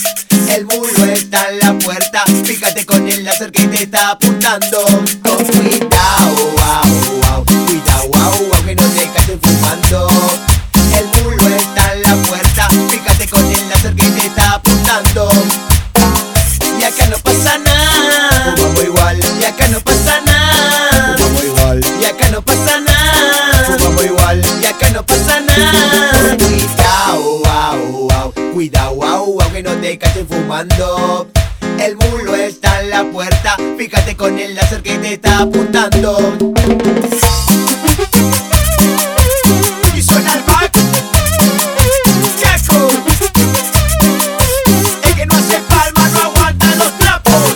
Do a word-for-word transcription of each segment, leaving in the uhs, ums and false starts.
El mulo está en la puerta, fíjate con el láser que te está apuntando. Con cuidado, wow, wow, cuidado, wow, wow, que no te caches fumando. El mulo está en la puerta, fíjate con el láser que te está apuntando. Y acá no pasa nada, fumamos igual. Y acá no pasa nada, fumamos igual. Y acá no pasa nada, fumamos igual. Y acá no pasa nada. Cuidado, wow, wow, cuidado, wow, wow, que no te caches fumando. El mulo está en la puerta, fíjate con el láser que te está apuntando. Y suena el back. Chaco. El que no hace palma no aguanta los trapos.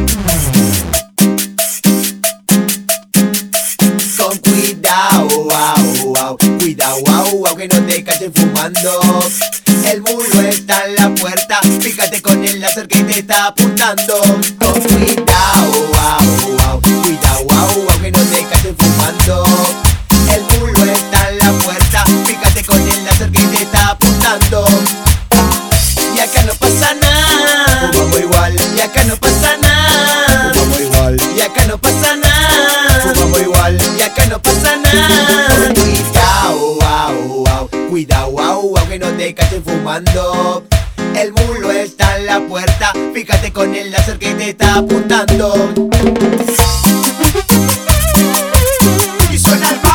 Con cuidado, wow, wow, cuidado, wow, wow, que no te caches fumando. El mulo está en la puerta, fíjate con el láser que te está apuntando. Con cuidado, wow, wow, cuidado, wow, wow, que no te caches fumando. El mulo está en la puerta, fíjate con el láser que te está apuntando. Y acá no pasa nada, fumamos igual. Y acá no pasa nada, fumamos igual. Y acá no pasa nada, fumamos igual. Y acá no pasa nada. Cuidado, wow, wow, cuidado, wow, wow, que no te caches fumando. El mulo está en la puerta, fíjate con el láser que te está apuntando. Y suena el